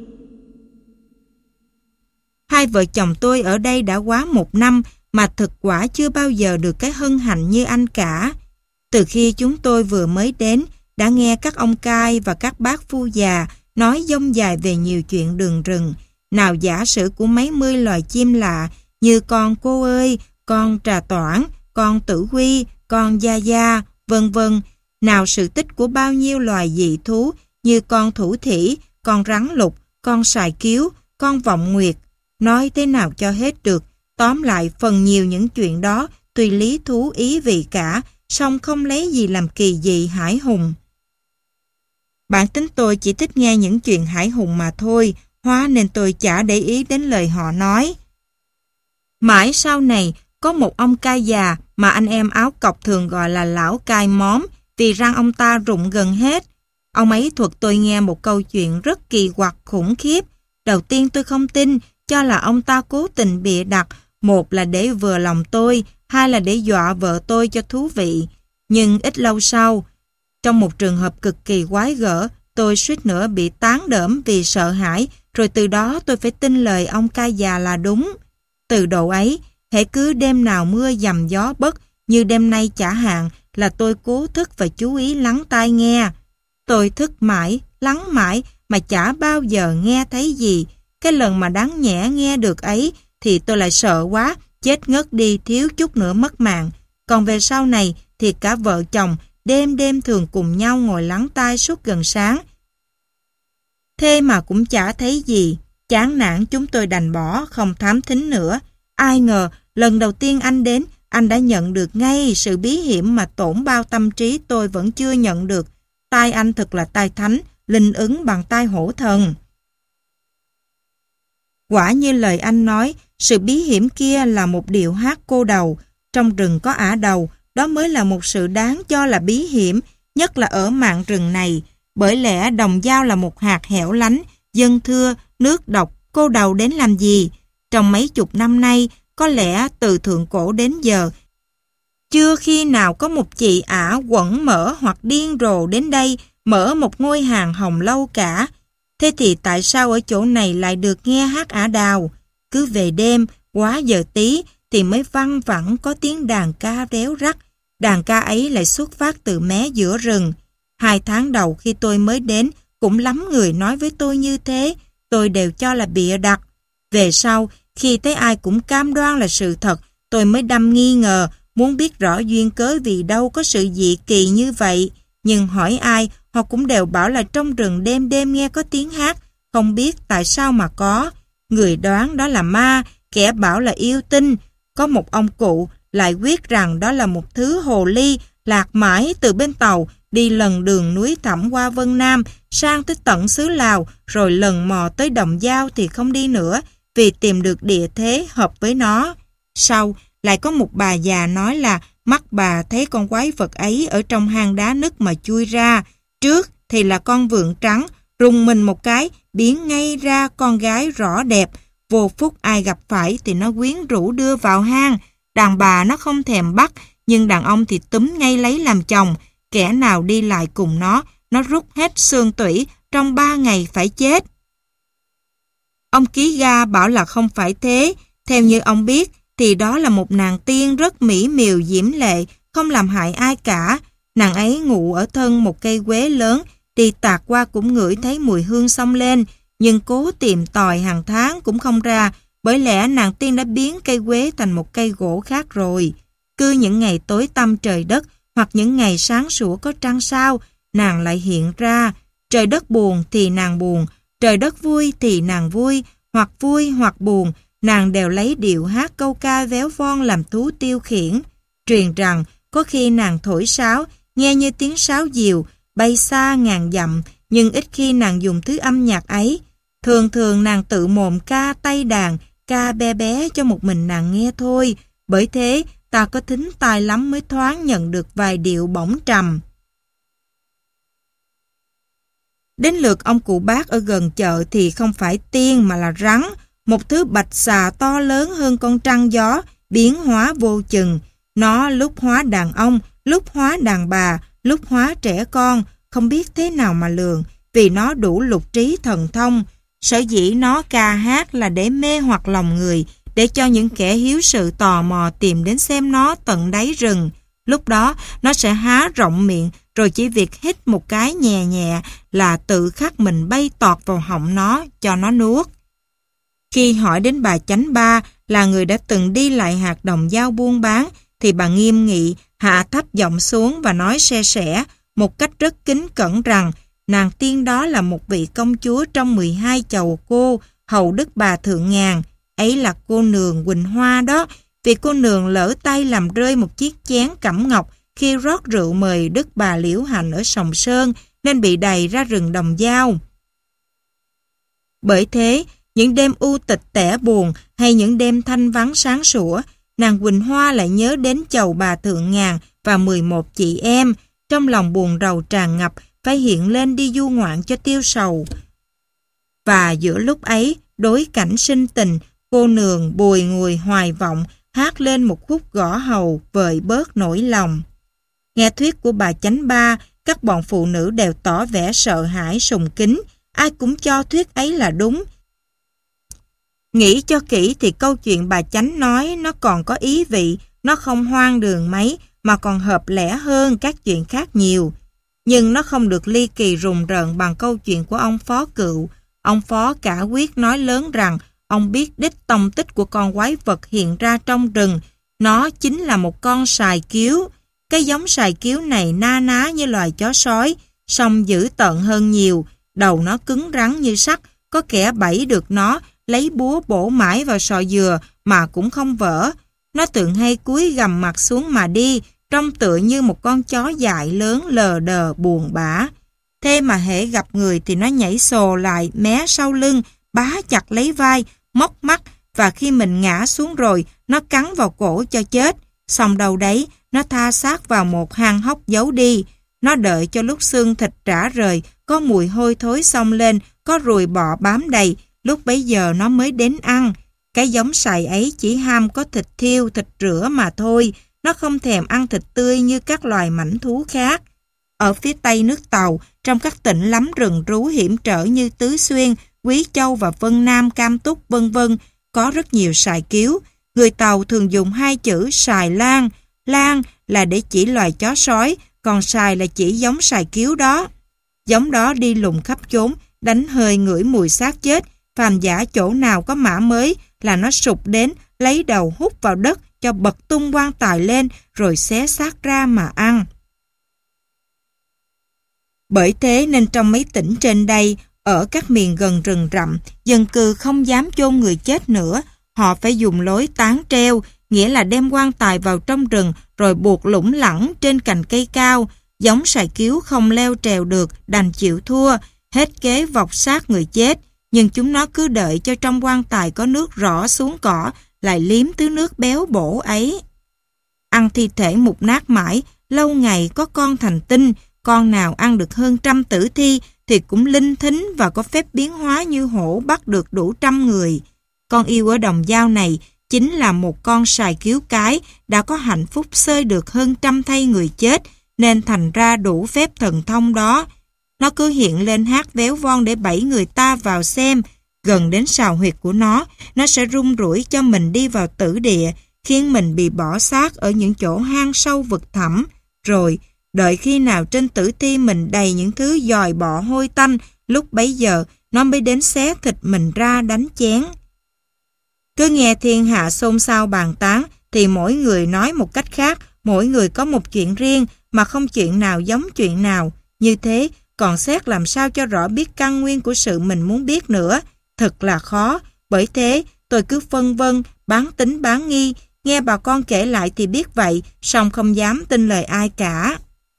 S1: Hai vợ chồng tôi ở đây đã quá một năm mà thực quả chưa bao giờ được cái hân hạnh như anh cả. Từ khi chúng tôi vừa mới đến, đã nghe các ông cai và các bác phu già nói dông dài về nhiều chuyện đường rừng, nào giả sử của mấy mươi loài chim lạ như con cô ơi, con Trà Toản, con Tử Huy, con Gia Gia, vân vân. Nào sự tích của bao nhiêu loài dị thú như con thủ thỉ, con rắn lục, con sài kiếu, con vọng nguyệt. Nói thế nào cho hết được. Tóm lại phần nhiều những chuyện đó tùy lý thú ý vị cả, song không lấy gì làm kỳ dị hải hùng. Bản tính tôi chỉ thích nghe những chuyện hải hùng mà thôi, hóa nên tôi chả để ý đến lời họ nói. Mãi sau này, có một ông cai già mà anh em áo cọc thường gọi là lão cai móm, vì răng ông ta rụng gần hết. Ông ấy thuật tôi nghe một câu chuyện rất kỳ quặc khủng khiếp. Đầu tiên tôi không tin, cho là ông ta cố tình bịa đặt, một là để vừa lòng tôi, hai là để dọa vợ tôi cho thú vị. Nhưng ít lâu sau, trong một trường hợp cực kỳ quái gở, tôi suýt nữa bị tán đỡm vì sợ hãi, rồi từ đó tôi phải tin lời ông cai già là đúng. Từ độ ấy, hễ cứ đêm nào mưa dầm gió bất, như đêm nay chả hạn, là tôi cố thức và chú ý lắng tai nghe. Tôi thức mãi, lắng mãi, mà chả bao giờ nghe thấy gì. Cái lần mà đáng nhẽ nghe được ấy, thì tôi lại sợ quá, chết ngất đi thiếu chút nữa mất mạng. Còn về sau này, thì cả vợ chồng, đêm đêm thường cùng nhau ngồi lắng tai suốt gần sáng. Thế mà cũng chả thấy gì. Chán nản chúng tôi đành bỏ, không thám thính nữa. Ai ngờ, lần đầu tiên anh đến, anh đã nhận được ngay sự bí hiểm mà tổn bao tâm trí tôi vẫn chưa nhận được. Tai anh thật là tai thánh, linh ứng bằng tai hổ thần. Quả như lời anh nói, sự bí hiểm kia là một điệu hát cô đầu. Trong rừng có ả đầu, đó mới là một sự đáng cho là bí hiểm, nhất là ở mạn rừng này. Bởi lẽ đồng dao là một hạt hẻo lánh, dân thưa, nước độc, cô đầu đến làm gì? Trong mấy chục năm nay, có lẽ từ thượng cổ đến giờ, chưa khi nào có một chị ả quẩn mở hoặc điên rồ đến đây mở một ngôi hàng hồng lâu cả. Thế thì tại sao ở chỗ này lại được nghe hát ả đào? Cứ về đêm, quá giờ tí thì mới văng vẳng có tiếng đàn ca réo rắt. Đàn ca ấy lại xuất phát từ mé giữa rừng. Hai tháng đầu khi tôi mới đến, cũng lắm người nói với tôi như thế, tôi đều cho là bịa đặt. Về sau, khi thấy ai cũng cam đoan là sự thật, tôi mới đâm nghi ngờ, muốn biết rõ duyên cớ vì đâu có sự dị kỳ như vậy. Nhưng hỏi ai, họ cũng đều bảo là trong rừng đêm đêm nghe có tiếng hát, không biết tại sao mà có. Người đoán đó là ma, kẻ bảo là yêu tinh. Có một ông cụ lại quyết rằng đó là một thứ hồ ly lạc mãi từ bên Tàu, đi lần đường núi thẳm qua Vân Nam, sang tới tận xứ Lào, rồi lần mò tới Đồng Dao thì không đi nữa, vì tìm được địa thế hợp với nó. Sau, lại có một bà già nói là mắt bà thấy con quái vật ấy ở trong hang đá nứt mà chui ra. Trước thì là con vượn trắng, rùng mình một cái, biến ngay ra con gái rõ đẹp. Vô phút ai gặp phải thì nó quyến rũ đưa vào hang. Đàn bà nó không thèm bắt, nhưng đàn ông thì túm ngay lấy làm chồng. Kẻ nào đi lại cùng nó, nó rút hết xương tủy, trong ba ngày phải chết. Ông Ký Ga bảo là không phải thế. Theo như ông biết, thì đó là một nàng tiên rất mỹ miều diễm lệ, không làm hại ai cả. Nàng ấy ngụ ở thân một cây quế lớn, đi tạt qua cũng ngửi thấy mùi hương xông lên, nhưng cố tìm tòi hàng tháng cũng không ra, bởi lẽ nàng tiên đã biến cây quế thành một cây gỗ khác rồi. Cứ những ngày tối tăm trời đất, hoặc những ngày sáng sủa có trăng sao, nàng lại hiện ra. Trời đất buồn thì nàng buồn, trời đất vui thì nàng vui, hoặc vui hoặc buồn, nàng đều lấy điệu hát câu ca véo von làm thú tiêu khiển. Truyền rằng có khi nàng thổi sáo, nghe như tiếng sáo diều, bay xa ngàn dặm, nhưng ít khi nàng dùng thứ âm nhạc ấy. Thường thường nàng tự mồm ca tay đàn, ca bé bé cho một mình nàng nghe thôi. Bởi thế, ta có thính tai lắm mới thoáng nhận được vài điệu bổng trầm. Đến lượt ông cụ bác ở gần chợ thì không phải tiên mà là rắn, một thứ bạch xà to lớn hơn con trăng gió, biến hóa vô chừng. Nó lúc hóa đàn ông, lúc hóa đàn bà, lúc hóa trẻ con, không biết thế nào mà lường, vì nó đủ lục trí thần thông. Sở dĩ nó ca hát là để mê hoặc lòng người, để cho những kẻ hiếu sự tò mò tìm đến xem nó tận đáy rừng. Lúc đó, nó sẽ há rộng miệng, rồi chỉ việc hít một cái nhẹ nhẹ là tự khắc mình bay tọt vào họng nó, cho nó nuốt. Khi hỏi đến bà Chánh Ba là người đã từng đi lại hạt đồng dao buôn bán, thì bà nghiêm nghị hạ thấp giọng xuống và nói se sẻ một cách rất kính cẩn rằng nàng tiên đó là một vị công chúa trong mười hai chầu cô hầu đức bà thượng ngàn. Ấy là cô nương Quỳnh Hoa đó, vì cô nương lỡ tay làm rơi một chiếc chén cẩm ngọc khi rót rượu mời đức bà Liễu Hạnh ở Sòng Sơn, nên bị đày ra rừng đồng dao. Bởi thế, những đêm u tịch tẻ buồn hay những đêm thanh vắng sáng sủa, nàng Quỳnh Hoa lại nhớ đến chầu bà thượng ngàn và mười một chị em, trong lòng buồn rầu tràn ngập, phải hiện lên đi du ngoạn cho tiêu sầu. Và giữa lúc ấy, đối cảnh sinh tình, cô nương bùi ngùi hoài vọng, hát lên một khúc gõ hầu vời bớt nỗi lòng. Nghe thuyết của bà Chánh Ba, các bọn phụ nữ đều tỏ vẻ sợ hãi sùng kính, ai cũng cho thuyết ấy là đúng. Nghĩ cho kỹ thì câu chuyện bà Chánh nói nó còn có ý vị, nó không hoang đường mấy, mà còn hợp lẽ hơn các chuyện khác nhiều. Nhưng nó không được ly kỳ rùng rợn bằng câu chuyện của ông Phó Cựu. Ông Phó cả quyết nói lớn rằng ông biết đích tông tích của con quái vật hiện ra trong rừng. Nó chính là một con sài kiếu. Cái giống sài kiếu này na ná như loài chó sói, song dữ tợn hơn nhiều. Đầu nó cứng rắn như sắt, có kẻ bẫy được nó, lấy búa bổ mãi vào sọ dừa mà cũng không vỡ. Nó thường hay cúi gằm mặt xuống mà đi, trông tựa như một con chó dại lớn lờ đờ buồn bã. Thế mà hễ gặp người thì nó nhảy xồ lại, mé sau lưng, bá chặt lấy vai, móc mắt, và khi mình ngã xuống rồi, nó cắn vào cổ cho chết. Xong đâu đấy, nó tha xác vào một hang hốc giấu đi. Nó đợi cho lúc xương thịt rã rời, có mùi hôi thối xông lên, có ruồi bọ bám đầy, lúc bấy giờ nó mới đến ăn. Cái giống sài ấy chỉ ham có thịt thiêu, thịt rửa mà thôi, nó không thèm ăn thịt tươi như các loài mãnh thú khác. Ở phía tây nước Tàu, trong các tỉnh lắm rừng rú hiểm trở như Tứ Xuyên, Quý Châu và Vân Nam, Cam Túc, vân vân, có rất nhiều sài kiếu. Người Tàu thường dùng hai chữ sài lang. Lang là để chỉ loài chó sói, còn sài là chỉ giống sài kiếu đó. Giống đó đi lùng khắp chốn, đánh hơi ngửi mùi xác chết, phàm giả chỗ nào có mã mới là nó sụp đến, lấy đầu hút vào đất cho bật tung quan tài lên, rồi xé xác ra mà ăn. Bởi thế nên trong mấy tỉnh trên đây, ở các miền gần rừng rậm, dân cư không dám chôn người chết nữa, họ phải dùng lối tán treo, nghĩa là đem quan tài vào trong rừng rồi buộc lủng lẳng trên cành cây cao. Giống sài kiếu không leo trèo được, đành chịu thua, hết kế vọc xác người chết. Nhưng chúng nó cứ đợi cho trong quan tài có nước rõ xuống cỏ, lại liếm thứ nước béo bổ ấy. Ăn thi thể mục nát mãi, lâu ngày có con thành tinh, con nào ăn được hơn trăm tử thi thì cũng linh thính và có phép biến hóa như hổ bắt được đủ trăm người. Con yêu ở đồng dao này chính là một con sài kiếu cái đã có hạnh phúc xơi được hơn trăm thây người chết, nên thành ra đủ phép thần thông đó. Nó cứ hiện lên hát véo von để bẫy người ta vào xem. Gần đến sào huyệt của nó, nó sẽ rung rủi cho mình đi vào tử địa, khiến mình bị bỏ xác ở những chỗ hang sâu vực thẳm. Rồi, đợi khi nào trên tử thi mình đầy những thứ dòi bọ hôi tanh, lúc bấy giờ nó mới đến xé thịt mình ra đánh chén. Cứ nghe thiên hạ xôn xao bàn tán, thì mỗi người nói một cách khác, mỗi người có một chuyện riêng, mà không chuyện nào giống chuyện nào. Như thế, còn xét làm sao cho rõ biết căn nguyên của sự mình muốn biết nữa. Thật là khó, bởi thế tôi cứ phân vân, bán tính bán nghi, nghe bà con kể lại thì biết vậy, song không dám tin lời ai cả.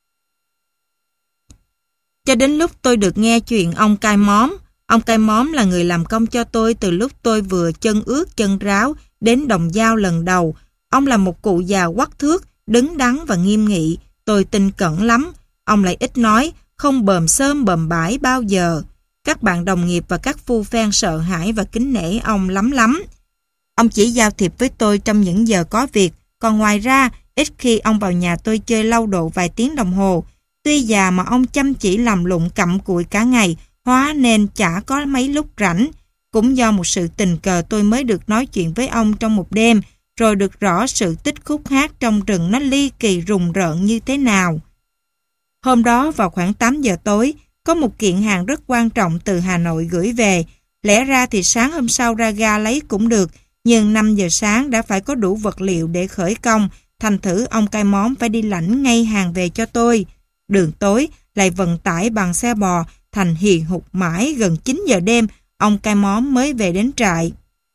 S1: Cho đến lúc tôi được nghe chuyện ông Cai Móm. Ông Cai Móm là người làm công cho tôi từ lúc tôi vừa chân ướt chân ráo đến đồng dao lần đầu. Ông là một cụ già quắc thước, đứng đắn và nghiêm nghị. Tôi tin cẩn lắm. Ông lại ít nói, không bờm xơm bờm bãi bao giờ. Các bạn đồng nghiệp và các phu phen sợ hãi và kính nể ông lắm lắm. Ông chỉ giao thiệp với tôi trong những giờ có việc, còn ngoài ra, ít khi ông vào nhà tôi chơi lâu độ vài tiếng đồng hồ. Tuy già mà ông chăm chỉ làm lụng cặm cụi cả ngày, hóa nên chả có mấy lúc rảnh. Cũng do một sự tình cờ tôi mới được nói chuyện với ông trong một đêm, rồi được rõ sự tích khúc hát trong rừng nó ly kỳ rùng rợn như thế nào. Hôm đó vào khoảng tám giờ tối, có một kiện hàng rất quan trọng từ Hà Nội gửi về. Lẽ ra thì sáng hôm sau ra ga lấy cũng được, nhưng năm giờ sáng đã phải có đủ vật liệu để khởi công, thành thử ông cai móm phải đi lãnh ngay hàng về cho tôi. Đường tối lại vận tải bằng xe bò, thành hiền hục mãi gần chín giờ đêm, ông cai móm mới về đến trại.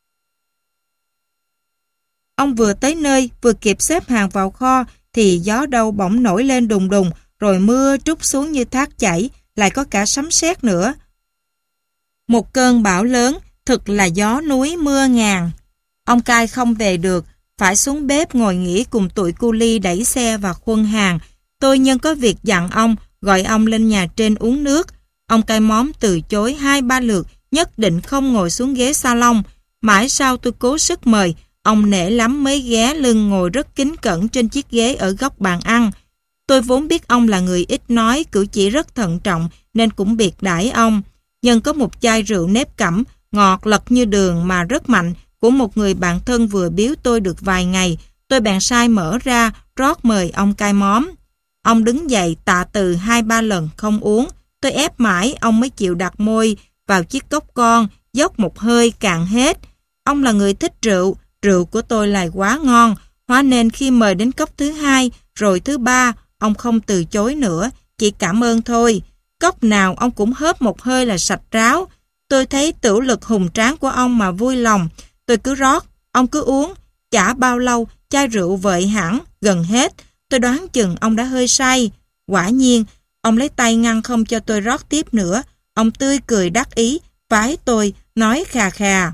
S1: Ông vừa tới nơi, vừa kịp xếp hàng vào kho, thì gió đâu bỗng nổi lên đùng đùng, rồi mưa trút xuống như thác chảy, lại có cả sấm sét nữa. Một cơn bão lớn, thực là gió núi mưa ngàn. Ông cai không về được, phải xuống bếp ngồi nghỉ cùng tụi cu li đẩy xe và khuân hàng. Tôi nhân có việc dặn ông, gọi ông lên nhà trên uống nước. Ông cai móm từ chối hai ba lượt, nhất định không ngồi xuống ghế salon. Mãi sau tôi cố sức mời, ông nể lắm mới ghé lưng ngồi rất kính cẩn trên chiếc ghế ở góc bàn ăn. Tôi vốn biết ông là người ít nói, cử chỉ rất thận trọng, nên cũng biệt đãi ông. Nhưng có một chai rượu nếp cẩm, ngọt lật như đường mà rất mạnh, của một người bạn thân vừa biếu tôi được vài ngày, tôi bèn sai mở ra, rót mời ông cai móm. Ông đứng dậy tạ từ hai ba lần không uống, tôi ép mãi ông mới chịu đặt môi vào chiếc cốc con, dốc một hơi cạn hết. Ông là người thích rượu, rượu của tôi lại quá ngon, hóa nên khi mời đến cốc thứ hai, rồi thứ ba, ông không từ chối nữa, chỉ cảm ơn thôi. Cốc nào ông cũng hớp một hơi là sạch ráo. Tôi thấy tửu lực hùng tráng của ông mà vui lòng. Tôi cứ rót, ông cứ uống. Chả bao lâu, chai rượu vợi hẳn, gần hết. Tôi đoán chừng ông đã hơi say. Quả nhiên, ông lấy tay ngăn không cho tôi rót tiếp nữa. Ông tươi cười đắc ý, vái tôi, nói khà khà.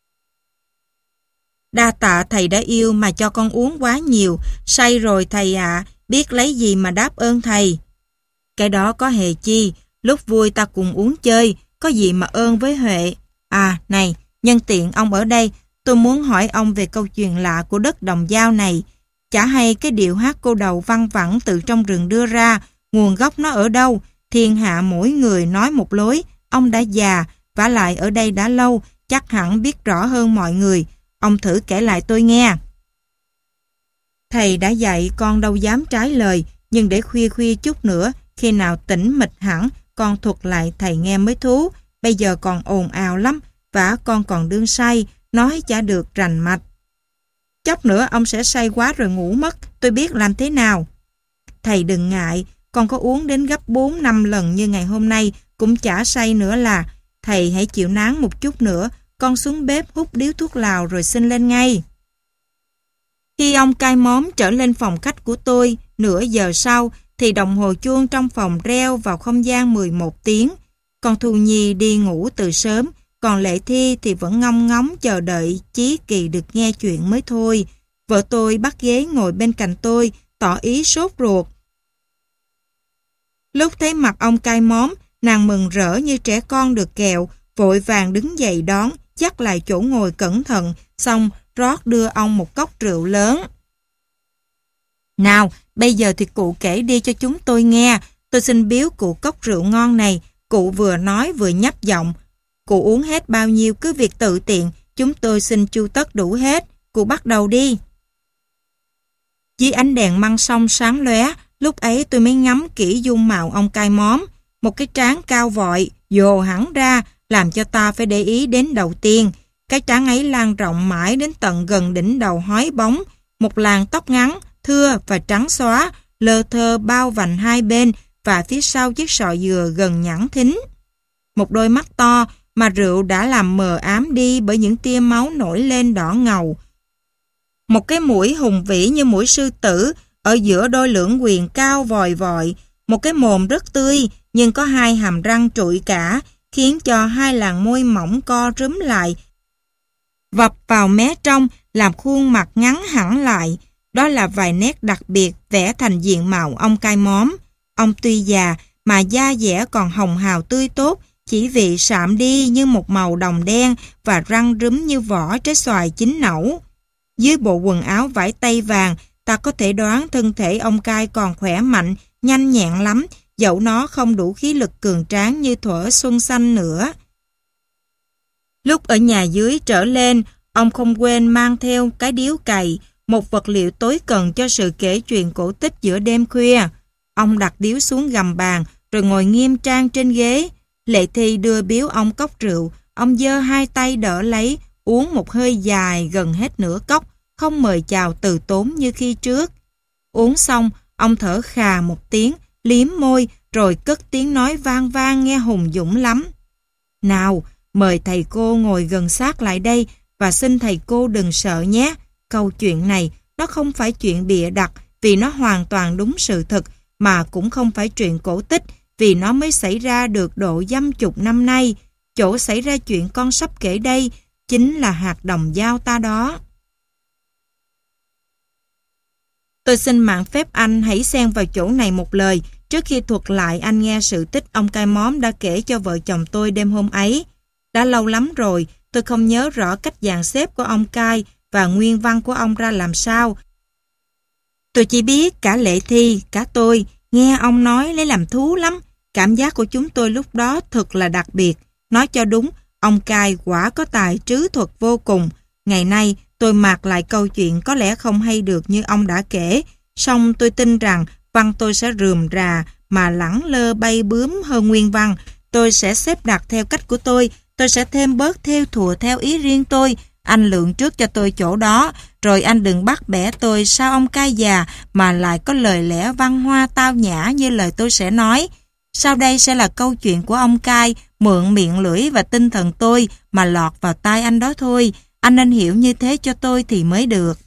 S1: Đa tạ thầy đã yêu mà cho con uống quá nhiều. Say rồi thầy ạ, biết lấy gì mà đáp ơn thầy. Cái đó có hề chi, lúc vui ta cùng uống chơi, có gì mà ơn với Huệ. À này, nhân tiện ông ở đây, tôi muốn hỏi ông về câu chuyện lạ của đất Đồng Dao này. Chả hay cái điệu hát cô đầu văng vẳng từ trong rừng đưa ra, nguồn gốc nó ở đâu? Thiên hạ mỗi người nói một lối, ông đã già, vả lại ở đây đã lâu, chắc hẳn biết rõ hơn mọi người. Ông thử kể lại tôi nghe. Thầy đã dạy con đâu dám trái lời, nhưng để khuya khuya chút nữa, khi nào tỉnh mịch hẳn, con thuật lại thầy nghe mới thú. Bây giờ còn ồn ào lắm, và con còn đương say, nói chả được rành mạch. Chốc nữa ông sẽ say quá rồi ngủ mất, tôi biết làm thế nào. Thầy đừng ngại, con có uống đến gấp bốn năm lần như ngày hôm nay, cũng chả say nữa là. Thầy hãy chịu nán một chút nữa, con xuống bếp hút điếu thuốc lào rồi xin lên ngay. Khi ông cai móm trở lên phòng khách của tôi, nửa giờ sau, thì đồng hồ chuông trong phòng reo vào không gian mười một tiếng. Con Thu Nhi đi ngủ từ sớm, còn Lệ Thi thì vẫn ngóng ngóng chờ đợi Chí Kỳ được nghe chuyện mới thôi. Vợ tôi bắt ghế ngồi bên cạnh tôi, tỏ ý sốt ruột. Lúc thấy mặt ông cai móm, nàng mừng rỡ như trẻ con được kẹo, vội vàng đứng dậy đón, dắt lại chỗ ngồi cẩn thận, xong rót đưa ông một cốc rượu lớn. Nào, bây giờ thì cụ kể đi cho chúng tôi nghe, tôi xin biếu cụ cốc rượu ngon này. Cụ vừa nói vừa nhấp giọng. Cụ uống hết bao nhiêu cứ việc tự tiện, chúng tôi xin chu tất đủ hết. Cụ bắt đầu đi. Dưới ánh đèn măng sông sáng lóe, lúc ấy tôi mới ngắm kỹ dung mạo ông cai móm. Một cái trán cao vội, dồ hẳn ra, làm cho ta phải để ý đến đầu tiên. Cái trán ấy lan rộng mãi đến tận gần đỉnh đầu hói bóng. Một làn tóc ngắn, thưa và trắng xóa, lơ thơ bao vành hai bên và phía sau chiếc sọ dừa gần nhẵn thính. Một đôi mắt to mà rượu đã làm mờ ám đi bởi những tia máu nổi lên đỏ ngầu. Một cái mũi hùng vĩ như mũi sư tử ở giữa đôi lưỡng quyền cao vòi vọi. Một cái mồm rất tươi nhưng có hai hàm răng trụi cả, khiến cho hai làn môi mỏng co rúm lại, vập vào mé trong làm khuôn mặt ngắn hẳn lại. Đó là vài nét đặc biệt vẽ thành diện mạo ông cai móm. Ông tuy già mà da dẻ còn hồng hào tươi tốt, chỉ vị sạm đi như một màu đồng đen và răng rúm như vỏ trái xoài chín nẩu. Dưới bộ quần áo vải tây vàng, ta có thể đoán thân thể ông cai còn khỏe mạnh, nhanh nhẹn lắm, dẫu nó không đủ khí lực cường tráng như thuở xuân xanh nữa. Lúc ở nhà dưới trở lên, ông không quên mang theo cái điếu cày, một vật liệu tối cần cho sự kể chuyện cổ tích giữa đêm khuya. Ông đặt điếu xuống gầm bàn, rồi ngồi nghiêm trang trên ghế. Lệ Thi đưa biếu ông cốc rượu, ông giơ hai tay đỡ lấy, uống một hơi dài gần hết nửa cốc, không mời chào từ tốn như khi trước. Uống xong, ông thở khà một tiếng, liếm môi, rồi cất tiếng nói vang vang nghe hùng dũng lắm. Nào, mời thầy cô ngồi gần sát lại đây và xin thầy cô đừng sợ nhé. Câu chuyện này, nó không phải chuyện bịa đặt vì nó hoàn toàn đúng sự thật, mà cũng không phải chuyện cổ tích vì nó mới xảy ra được độ dăm chục năm nay. Chỗ xảy ra chuyện con sắp kể đây chính là hạt đồng dao ta đó. Tôi xin mạng phép anh hãy xen vào chỗ này một lời trước khi thuật lại anh nghe sự tích ông cai móm đã kể cho vợ chồng tôi đêm hôm ấy. Đã lâu lắm rồi, tôi không nhớ rõ cách dàn xếp của ông cai và nguyên văn của ông ra làm sao. Tôi chỉ biết cả Lệ Thi, cả tôi, nghe ông nói lấy làm thú lắm. Cảm giác của chúng tôi lúc đó thật là đặc biệt. Nói cho đúng, ông cai quả có tài trứ thuật vô cùng. Ngày nay, tôi mạc lại câu chuyện có lẽ không hay được như ông đã kể, song tôi tin rằng văn tôi sẽ rườm rà mà lẳng lơ bay bướm hơn nguyên văn. Tôi sẽ xếp đặt theo cách của tôi, tôi sẽ thêm bớt thêu thùa theo ý riêng tôi. Anh lượng trước cho tôi chỗ đó, rồi anh đừng bắt bẻ tôi sao ông cai già mà lại có lời lẽ văn hoa tao nhã như lời tôi sẽ nói. Sau đây sẽ là câu chuyện của ông cai, mượn miệng lưỡi và tinh thần tôi mà lọt vào tai anh đó thôi. Anh nên hiểu như thế cho tôi thì mới được.